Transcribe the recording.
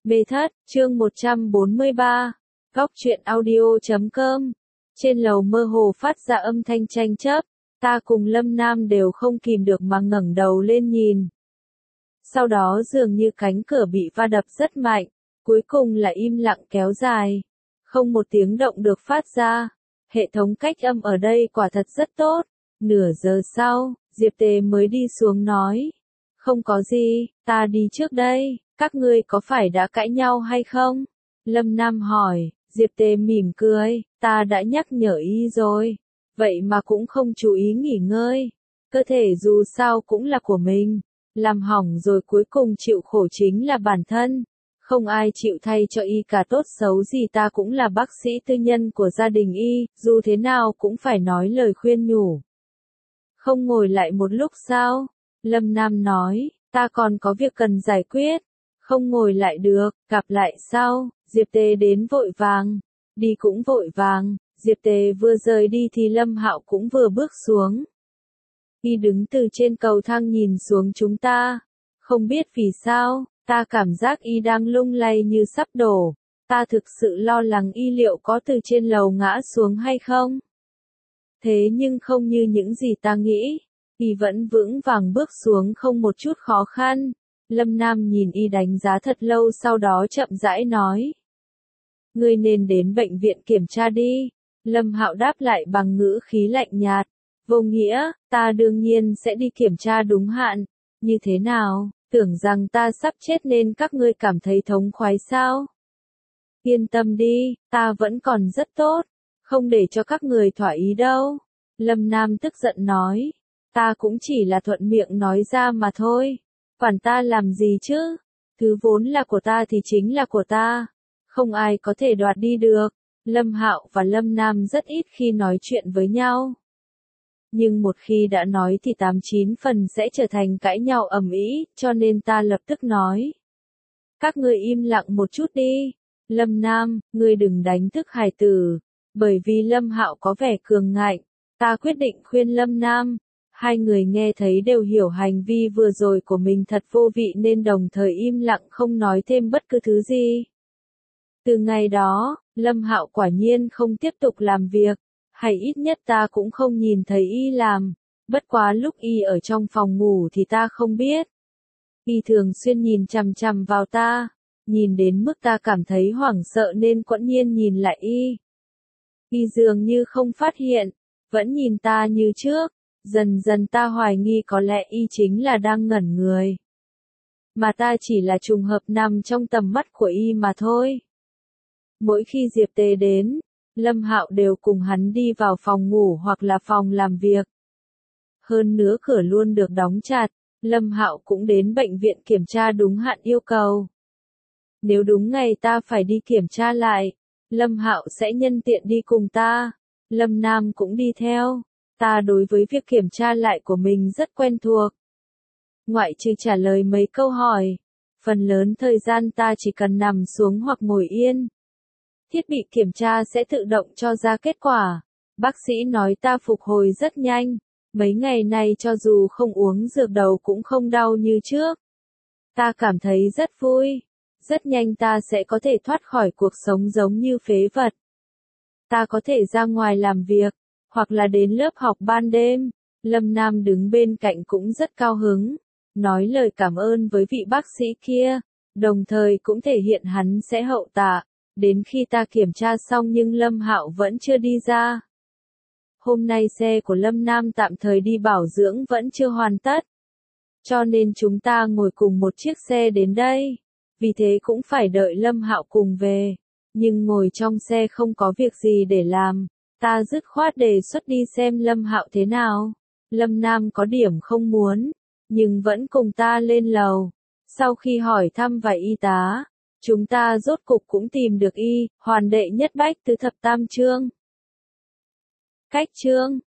Mê thất, chương 143, góc truyện audio.com. Trên lầu mơ hồ phát ra âm thanh tranh chấp, ta cùng Lâm Nam đều không kìm được mà ngẩng đầu lên nhìn. Sau đó dường như cánh cửa bị va đập rất mạnh, cuối cùng là im lặng kéo dài. Không một tiếng động được phát ra. Hệ thống cách âm ở đây quả thật rất tốt. Nửa giờ sau, Diệp Tề mới đi xuống nói. Không có gì, ta đi trước đây, các ngươi có phải đã cãi nhau hay không? Lâm Nam hỏi, Diệp Tề mỉm cười, ta đã nhắc nhở y rồi. Vậy mà cũng không chú ý nghỉ ngơi. Cơ thể dù sao cũng là của mình. Làm hỏng rồi cuối cùng chịu khổ chính là bản thân. Không ai chịu thay cho y cả, tốt xấu gì ta cũng là bác sĩ tư nhân của gia đình y, dù thế nào cũng phải nói lời khuyên nhủ. Không ngồi lại một lúc sao? Lâm Nam nói, ta còn có việc cần giải quyết. Không ngồi lại được, gặp lại sau. Diệp Tề đến vội vàng, đi cũng vội vàng. Diệp Tề vừa rời đi thì Lâm Hạo cũng vừa bước xuống. Y đứng từ trên cầu thang nhìn xuống chúng ta. Không biết vì sao, ta cảm giác y đang lung lay như sắp đổ. Ta thực sự lo lắng y liệu có từ trên lầu ngã xuống hay không. Thế nhưng không như những gì ta nghĩ. Y vẫn vững vàng bước xuống không một chút khó khăn. Lâm Nam nhìn y đánh giá thật lâu, sau đó chậm rãi nói. Ngươi nên đến bệnh viện kiểm tra đi. Lâm Hạo đáp lại bằng ngữ khí lạnh nhạt. Vô nghĩa, ta đương nhiên sẽ đi kiểm tra đúng hạn. Như thế nào, tưởng rằng ta sắp chết nên các ngươi cảm thấy thống khoái sao? Yên tâm đi, ta vẫn còn rất tốt. Không để cho các người thỏa ý đâu. Lâm Nam tức giận nói. Ta cũng chỉ là thuận miệng nói ra mà thôi. Quản ta làm gì chứ? Thứ vốn là của ta thì chính là của ta. Không ai có thể đoạt đi được. Lâm Hạo và Lâm Nam rất ít khi nói chuyện với nhau. Nhưng một khi đã nói thì 89 phần sẽ trở thành cãi nhau ầm ĩ, cho nên ta lập tức nói. Các ngươi im lặng một chút đi. Lâm Nam, ngươi đừng đánh thức hài tử. Bởi vì Lâm Hạo có vẻ cường ngạnh, ta quyết định khuyên Lâm Nam. Hai người nghe thấy đều hiểu hành vi vừa rồi của mình thật vô vị nên đồng thời im lặng không nói thêm bất cứ thứ gì. Từ ngày đó, Lâm Hạo quả nhiên không tiếp tục làm việc, hay ít nhất ta cũng không nhìn thấy y làm. Bất quá lúc y ở trong phòng ngủ thì ta không biết. Y thường xuyên nhìn chằm chằm vào ta, nhìn đến mức ta cảm thấy hoảng sợ nên quẫn nhiên nhìn lại y. Y dường như không phát hiện, vẫn nhìn ta như trước. Dần dần ta hoài nghi có lẽ y chính là đang ngẩn người. Mà ta chỉ là trùng hợp nằm trong tầm mắt của y mà thôi. Mỗi khi Diệp Tề đến, Lâm Hạo đều cùng hắn đi vào phòng ngủ hoặc là phòng làm việc. Hơn nữa cửa luôn được đóng chặt, Lâm Hạo cũng đến bệnh viện kiểm tra đúng hạn yêu cầu. Nếu đúng ngày ta phải đi kiểm tra lại, Lâm Hạo sẽ nhân tiện đi cùng ta. Lâm Nam cũng đi theo. Ta đối với việc kiểm tra lại của mình rất quen thuộc. Ngoại trừ trả lời mấy câu hỏi, phần lớn thời gian ta chỉ cần nằm xuống hoặc ngồi yên. Thiết bị kiểm tra sẽ tự động cho ra kết quả. Bác sĩ nói ta phục hồi rất nhanh. Mấy ngày này cho dù không uống dược đầu cũng không đau như trước. Ta cảm thấy rất vui. Rất nhanh ta sẽ có thể thoát khỏi cuộc sống giống như phế vật. Ta có thể ra ngoài làm việc, hoặc là đến lớp học ban đêm. Lâm Nam đứng bên cạnh cũng rất cao hứng, nói lời cảm ơn với vị bác sĩ kia, đồng thời cũng thể hiện hắn sẽ hậu tạ. Đến khi ta kiểm tra xong nhưng Lâm Hạo vẫn chưa đi ra. Hôm nay xe của Lâm Nam tạm thời đi bảo dưỡng vẫn chưa hoàn tất. Cho nên chúng ta ngồi cùng một chiếc xe đến đây. Vì thế cũng phải đợi Lâm Hạo cùng về. Nhưng ngồi trong xe không có việc gì để làm. Ta dứt khoát đề xuất đi xem Lâm Hạo thế nào. Lâm Nam có điểm không muốn, nhưng vẫn cùng ta lên lầu. Sau khi hỏi thăm vài y tá, chúng ta rốt cục cũng tìm được y, hoàn đệ nhất bách tứ thập tam chương. Cách chương